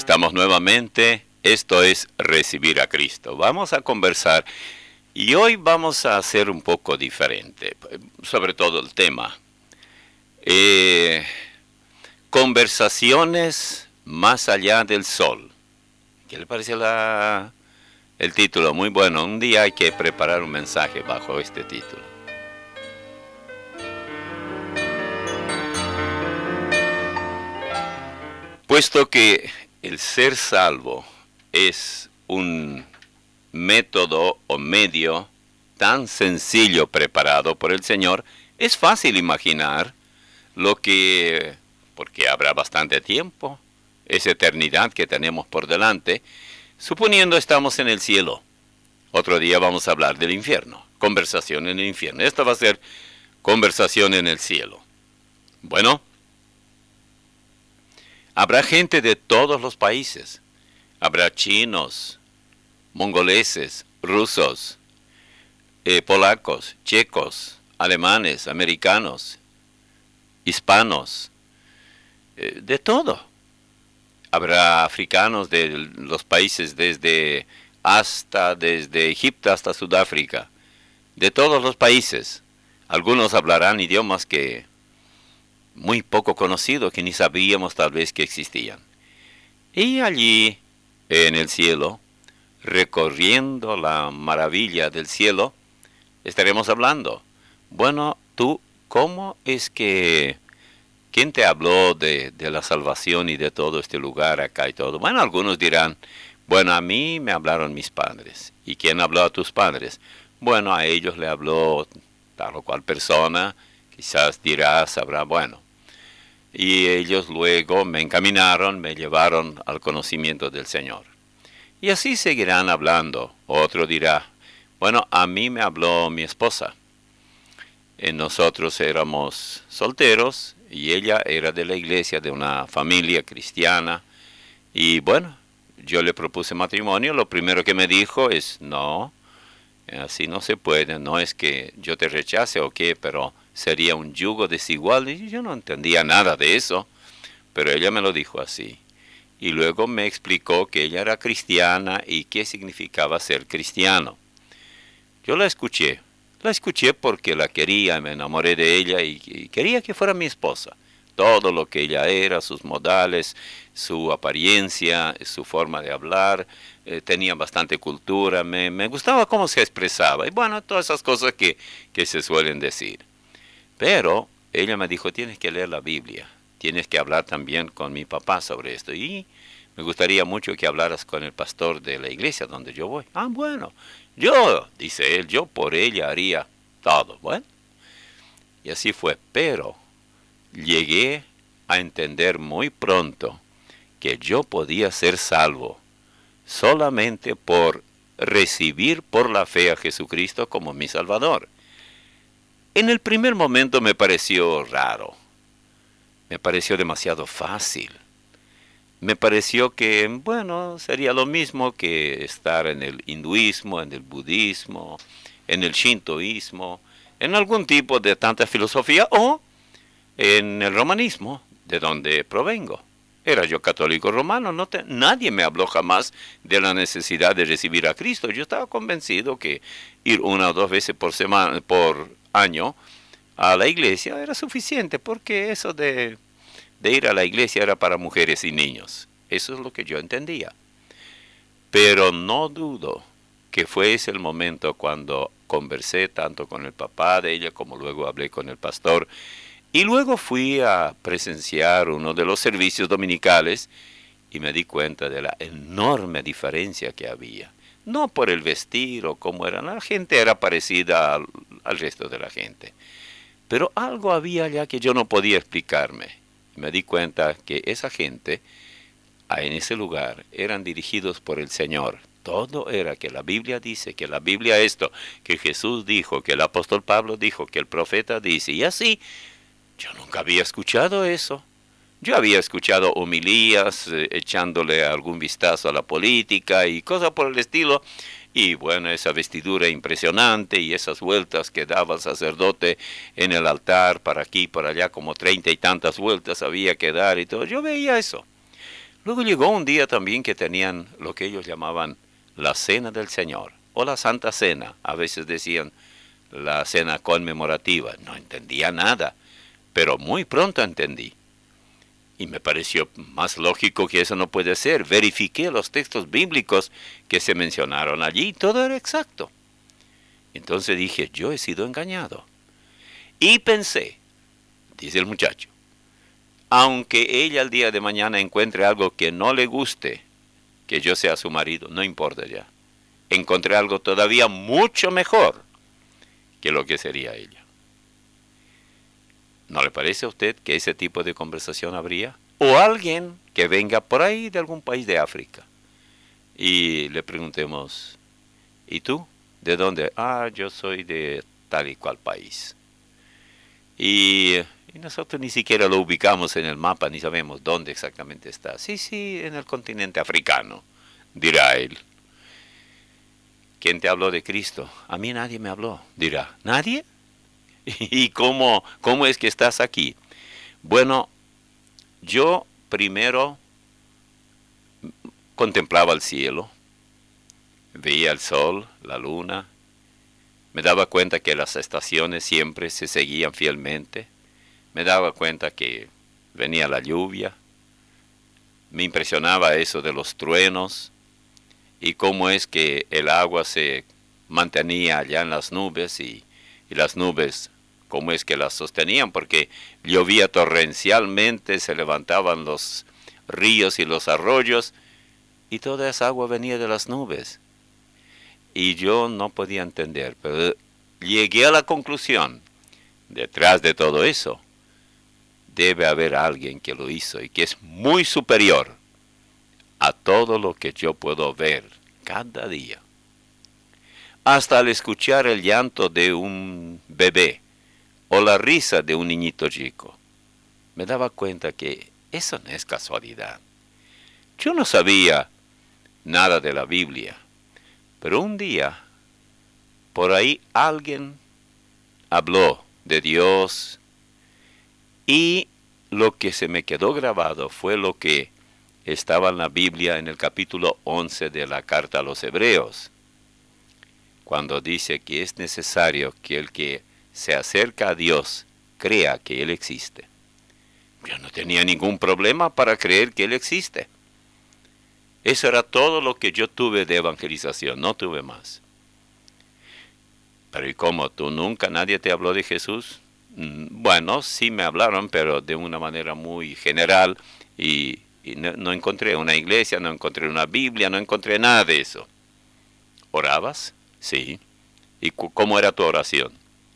estamos nuevamente. Esto es Recibir a Cristo. Vamos a conversar y hoy vamos a hacer un poco diferente, sobre todo el tema. Conversaciones más allá del sol. ¿Qué le parece el título? Muy bueno. Un día hay que preparar un mensaje bajo este título. Puesto que el ser salvo es un método o medio tan sencillo preparado por el Señor, es fácil imaginar porque habrá bastante tiempo, esa eternidad que tenemos por delante, suponiendo estamos en el cielo. Otro día vamos a hablar del infierno, conversación en el infierno. Esta va a ser conversación en el cielo. Bueno, habrá gente de todos los países. Habrá chinos, mongoleses, rusos, polacos, checos, alemanes, americanos, hispanos, de todo. Habrá africanos de los países desde Egipto hasta Sudáfrica, de todos los países. Algunos hablarán idiomas que muy poco conocidos, que ni sabíamos tal vez que existían. Y allí, en el cielo, recorriendo la maravilla del cielo, estaremos hablando. Bueno, tú, ¿cómo es que... ¿Quién te habló de la salvación y de todo este lugar acá y todo? Bueno, algunos dirán, bueno, a mí me hablaron mis padres. ¿Y quién habló a tus padres? Bueno, a ellos le habló tal o cual persona, quizás dirás, sabrá, bueno. Y ellos luego me encaminaron, me llevaron al conocimiento del Señor. Y así seguirán hablando. Otro dirá, bueno, a mí me habló mi esposa. Nosotros éramos solteros y ella era de la iglesia, de una familia cristiana. Y bueno, yo le propuse matrimonio. Lo primero que me dijo es, no, así no se puede. No es que yo te rechace o qué, pero sería un yugo desigual. Y yo no entendía nada de eso, pero ella me lo dijo así. Y luego me explicó que ella era cristiana y qué significaba ser cristiano. Yo la escuché porque la quería, me enamoré de ella y quería que fuera mi esposa. Todo lo que ella era, sus modales, su apariencia, su forma de hablar, tenía bastante cultura, me gustaba cómo se expresaba. Y bueno, todas esas cosas que se suelen decir. Pero ella me dijo, tienes que leer la Biblia, tienes que hablar también con mi papá sobre esto. Y me gustaría mucho que hablaras con el pastor de la iglesia donde yo voy. Ah, bueno, dice él, yo por ella haría todo. Bueno, y así fue. Pero llegué a entender muy pronto que yo podía ser salvo solamente por recibir por la fe a Jesucristo como mi Salvador. En el primer momento me pareció raro, me pareció demasiado fácil. Me pareció que, bueno, sería lo mismo que estar en el hinduismo, en el budismo, en el shintoísmo, en algún tipo de tanta filosofía o en el romanismo, de donde provengo. Era yo católico romano, nadie me habló jamás de la necesidad de recibir a Cristo. Yo estaba convencido que ir 1 o 2 veces por año a la iglesia era suficiente, porque eso de ir a la iglesia era para mujeres y niños. Eso es lo que yo entendía. Pero no dudo que fue ese el momento cuando conversé tanto con el papá de ella como luego hablé con el pastor. Y luego fui a presenciar uno de los servicios dominicales y me di cuenta de la enorme diferencia que había. No por el vestir o cómo era, la gente era parecida al resto de la gente. Pero algo había allá que yo no podía explicarme. Me di cuenta que esa gente, en ese lugar, eran dirigidos por el Señor. Todo era que la Biblia dice, que la Biblia esto, que Jesús dijo, que el apóstol Pablo dijo, que el profeta dice. Y así, yo nunca había escuchado eso. Yo había escuchado homilías, echándole algún vistazo a la política y cosas por el estilo. Y bueno, esa vestidura impresionante y esas vueltas que daba el sacerdote en el altar, para aquí, para allá, como 30 y tantas vueltas había que dar y todo. Yo veía eso. Luego llegó un día también que tenían lo que ellos llamaban la Cena del Señor, o la Santa Cena. A veces decían la cena conmemorativa. No entendía nada, pero muy pronto entendí. Y me pareció más lógico que eso no puede ser. Verifiqué los textos bíblicos que se mencionaron allí y todo era exacto. Entonces dije, yo he sido engañado. Y pensé, dice el muchacho, aunque ella el día de mañana encuentre algo que no le guste, que yo sea su marido, no importa ya. Encontré algo todavía mucho mejor que lo que sería ella. ¿No le parece a usted que ese tipo de conversación habría? O alguien que venga por ahí de algún país de África y le preguntemos, ¿y tú? ¿De dónde? Ah, yo soy de tal y cual país. Y nosotros ni siquiera lo ubicamos en el mapa, ni sabemos dónde exactamente está. Sí, en el continente africano, dirá él. ¿Quién te habló de Cristo? A mí nadie me habló, dirá. ¿Nadie? ¿Y cómo es que estás aquí? Bueno, yo primero contemplaba el cielo, veía el sol, la luna, me daba cuenta que las estaciones siempre se seguían fielmente, me daba cuenta que venía la lluvia, me impresionaba eso de los truenos y cómo es que el agua se mantenía allá en las nubes y las nubes cómo es que las sostenían, porque llovía torrencialmente, se levantaban los ríos y los arroyos, y toda esa agua venía de las nubes. Y yo no podía entender, pero llegué a la conclusión, detrás de todo eso, debe haber alguien que lo hizo y que es muy superior a todo lo que yo puedo ver cada día. Hasta al escuchar el llanto de un bebé, o la risa de un niñito chico, me daba cuenta que eso no es casualidad. Yo no sabía nada de la Biblia, pero un día, por ahí alguien habló de Dios y lo que se me quedó grabado fue lo que estaba en la Biblia en el capítulo 11 de la carta a los Hebreos, cuando dice que es necesario que el que se acerca a Dios, crea que Él existe. Yo no tenía ningún problema para creer que Él existe. Eso era todo lo que yo tuve de evangelización, no tuve más. Pero ¿y cómo? ¿Tú nunca, nadie te habló de Jesús? Bueno, sí me hablaron, pero de una manera muy general y no encontré una iglesia, no encontré una Biblia, no encontré nada de eso. ¿Orabas? Sí. ¿Y cómo era tu oración?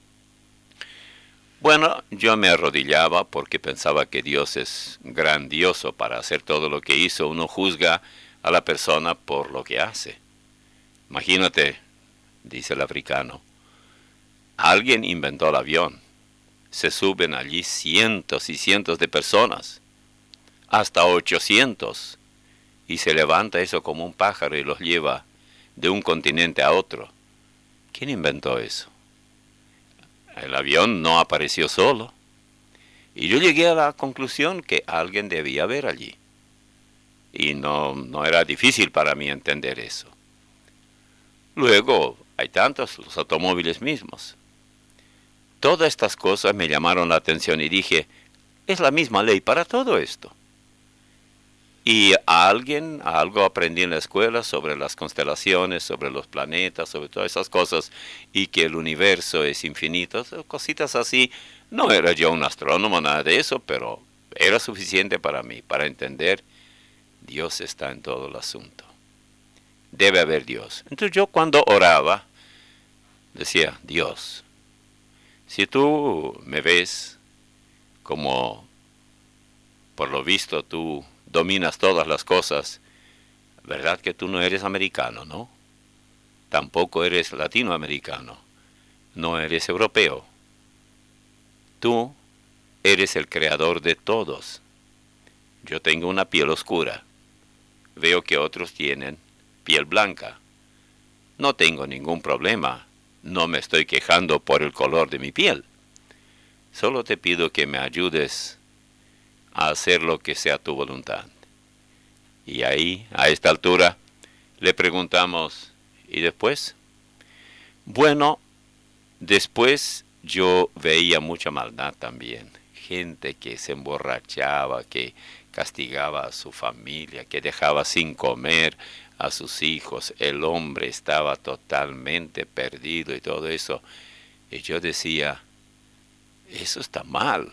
Bueno, yo me arrodillaba porque pensaba que Dios es grandioso para hacer todo lo que hizo. Uno juzga a la persona por lo que hace. Imagínate, dice el africano, alguien inventó el avión. Se suben allí cientos y cientos de personas, hasta 800, y se levanta eso como un pájaro y los lleva de un continente a otro. ¿Quién inventó eso? El avión no apareció solo. Y yo llegué a la conclusión que alguien debía haber allí. Y no era difícil para mí entender eso. Luego, hay tantos, los automóviles mismos. Todas estas cosas me llamaron la atención y dije, es la misma ley para todo esto. Y algo aprendí en la escuela sobre las constelaciones, sobre los planetas, sobre todas esas cosas, y que el universo es infinito, cositas así. No era yo un astrónomo, nada de eso, pero era suficiente para mí, para entender, Dios está en todo el asunto. Debe haber Dios. Entonces yo cuando oraba, decía, Dios, si tú me ves como, por lo visto, tú dominas todas las cosas, ¿verdad que tú no eres americano, no? Tampoco eres latinoamericano, no eres europeo. Tú eres el creador de todos. Yo tengo una piel oscura. Veo que otros tienen piel blanca. No tengo ningún problema. No me estoy quejando por el color de mi piel. Solo te pido que me ayudes a hacer lo que sea tu voluntad. Y ahí, a esta altura, le preguntamos, ¿y después? Bueno, después yo veía mucha maldad también. Gente que se emborrachaba, que castigaba a su familia, que dejaba sin comer a sus hijos. El hombre estaba totalmente perdido y todo eso. Y yo decía, eso está mal.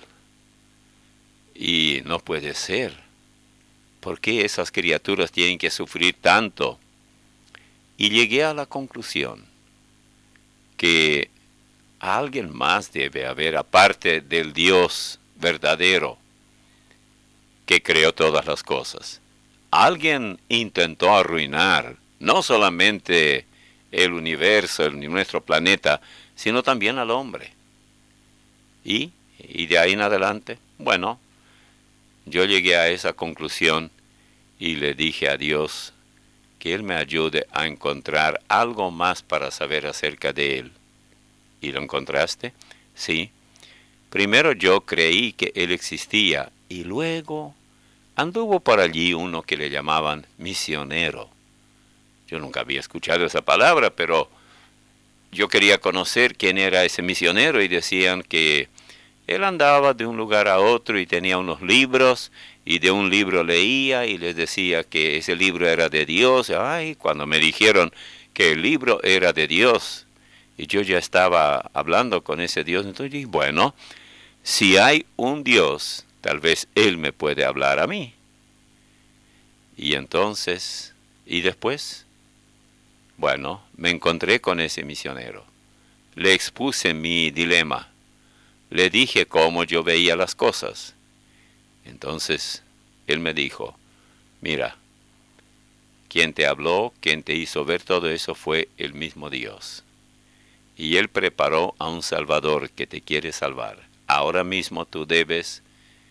Y no puede ser. ¿Por qué esas criaturas tienen que sufrir tanto? Y llegué a la conclusión que alguien más debe haber, aparte del Dios verdadero que creó todas las cosas. Alguien intentó arruinar no solamente el universo, nuestro planeta, sino también al hombre. Y de ahí en adelante, bueno, yo llegué a esa conclusión y le dije a Dios que Él me ayude a encontrar algo más para saber acerca de Él. ¿Y lo encontraste? Sí. Primero yo creí que Él existía y luego anduvo por allí uno que le llamaban misionero. Yo nunca había escuchado esa palabra, pero yo quería conocer quién era ese misionero y decían que él andaba de un lugar a otro y tenía unos libros y de un libro leía y les decía que ese libro era de Dios. Ay, cuando me dijeron que el libro era de Dios y yo ya estaba hablando con ese Dios, entonces dije, bueno, si hay un Dios, tal vez Él me puede hablar a mí. Y entonces, ¿y después? Bueno, me encontré con ese misionero. Le expuse mi dilema. Le dije cómo yo veía las cosas. Entonces, él me dijo, mira, quien te habló, quien te hizo ver todo eso fue el mismo Dios. Y Él preparó a un Salvador que te quiere salvar. Ahora mismo tú debes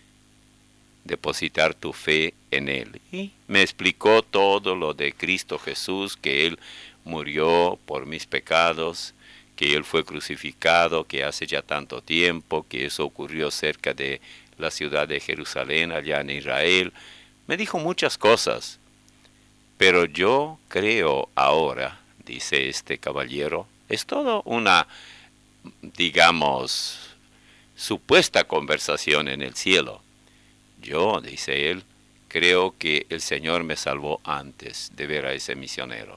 depositar tu fe en Él. Y me explicó todo lo de Cristo Jesús, que Él murió por mis pecados, que Él fue crucificado, que hace ya tanto tiempo, que eso ocurrió cerca de la ciudad de Jerusalén, allá en Israel. Me dijo muchas cosas, pero yo creo ahora, dice este caballero, es todo una, digamos, supuesta conversación en el cielo. Yo, dice él, creo que el Señor me salvó antes de ver a ese misionero.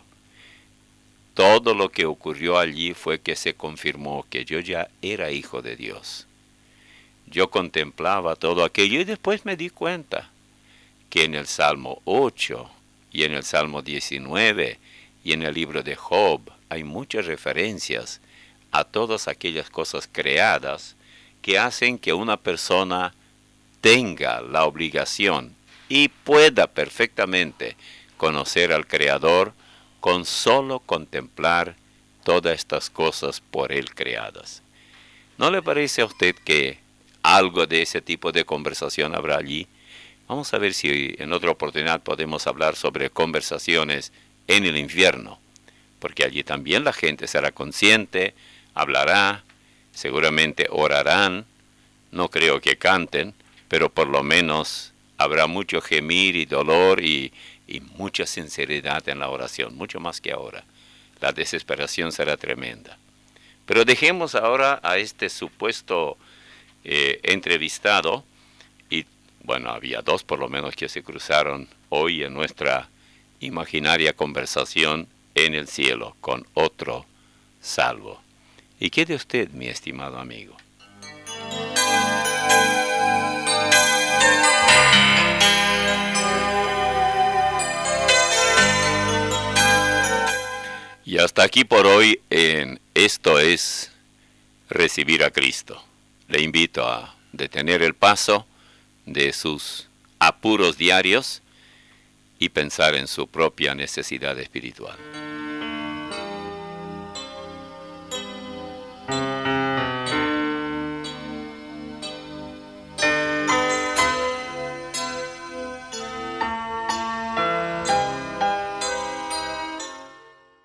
Todo lo que ocurrió allí fue que se confirmó que yo ya era hijo de Dios. Yo contemplaba todo aquello y después me di cuenta que en el Salmo 8 y en el Salmo 19 y en el libro de Job hay muchas referencias a todas aquellas cosas creadas que hacen que una persona tenga la obligación y pueda perfectamente conocer al Creador con solo contemplar todas estas cosas por Él creadas. ¿No le parece a usted que algo de ese tipo de conversación habrá allí? Vamos a ver si en otra oportunidad podemos hablar sobre conversaciones en el infierno, porque allí también la gente será consciente, hablará, seguramente orarán, no creo que canten, pero por lo menos habrá mucho gemir y dolor y mucha sinceridad en la oración, mucho más que ahora. La desesperación será tremenda. Pero dejemos ahora a este supuesto entrevistado, y bueno, había dos por lo menos que se cruzaron hoy en nuestra imaginaria conversación en el cielo con otro salvo. ¿Y qué de usted, mi estimado amigo? Y hasta aquí por hoy en Esto es Recibir a Cristo. Le invito a detener el paso de sus apuros diarios y pensar en su propia necesidad espiritual.